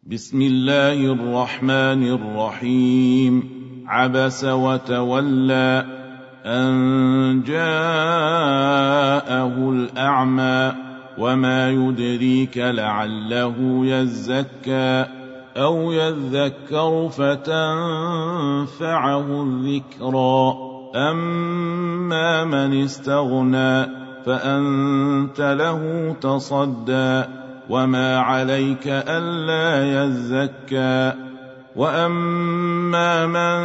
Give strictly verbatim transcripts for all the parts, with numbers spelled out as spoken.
بسم الله الرحمن الرحيم. عبس وتولى أن جاءه الأعمى وما يدريك لعله يزكى أو يذكر فتنفعه الذكرى. أما من استغنى فأنت له تصدى وما عليك ألا يزكى. وأما من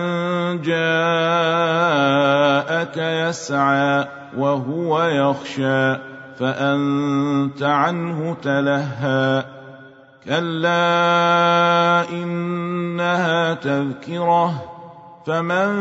جاءك يسعى وهو يخشى فأنت عنه تلهى. كلا إنها تذكرة فمن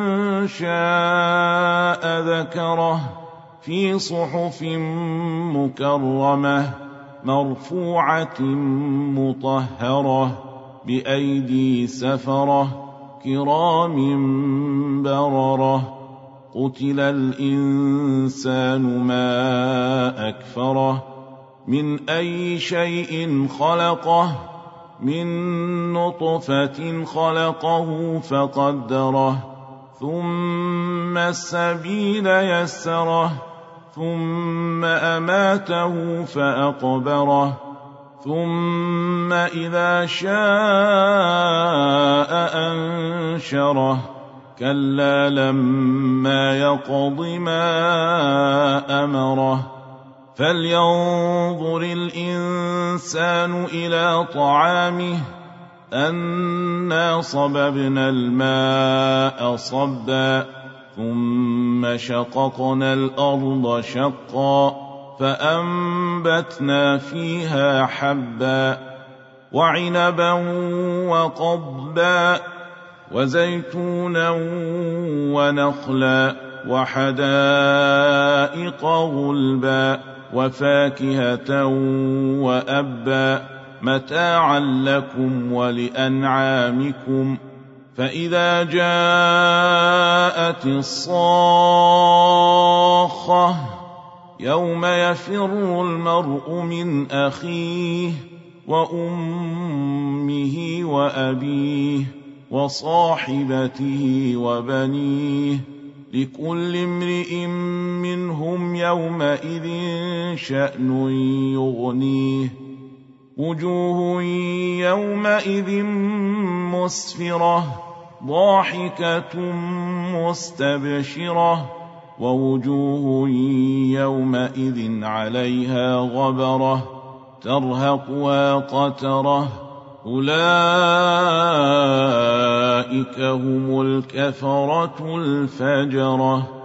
شاء ذكره في صحف مكرمة مرفوعة مطهرة بأيدي سفرة كرام بررة. قتل الإنسان ما أكفره من أي شيء خلقه من نطفة خلقه فقدره ثم السبيل يسره ثم أماته فأقبره ثم إذا شاء أنشره. كلا لما يقض ما أمره. فلينظر الإنسان إلى طعامه أنا صببنا الماء صبا ثم شققنا الأرض شقا فأنبتنا فيها حبا وعنبا وقضبا وزيتونا ونخلا وحدائق غلبا وفاكهة وأبا متاعا لكم ولأنعامكم. فإذا جاءت الصاخة يوم يفر المرء من أخيه وأمه وأبيه وصاحبته وبنيه لكل امرئ منهم يومئذ شأن يغنيه. وجوه يومئذ مسفرة ضاحكة مستبشرة ووجوه يومئذ عليها غبرة ترهقها قترة. أولئك هم الكفرة الفجرة.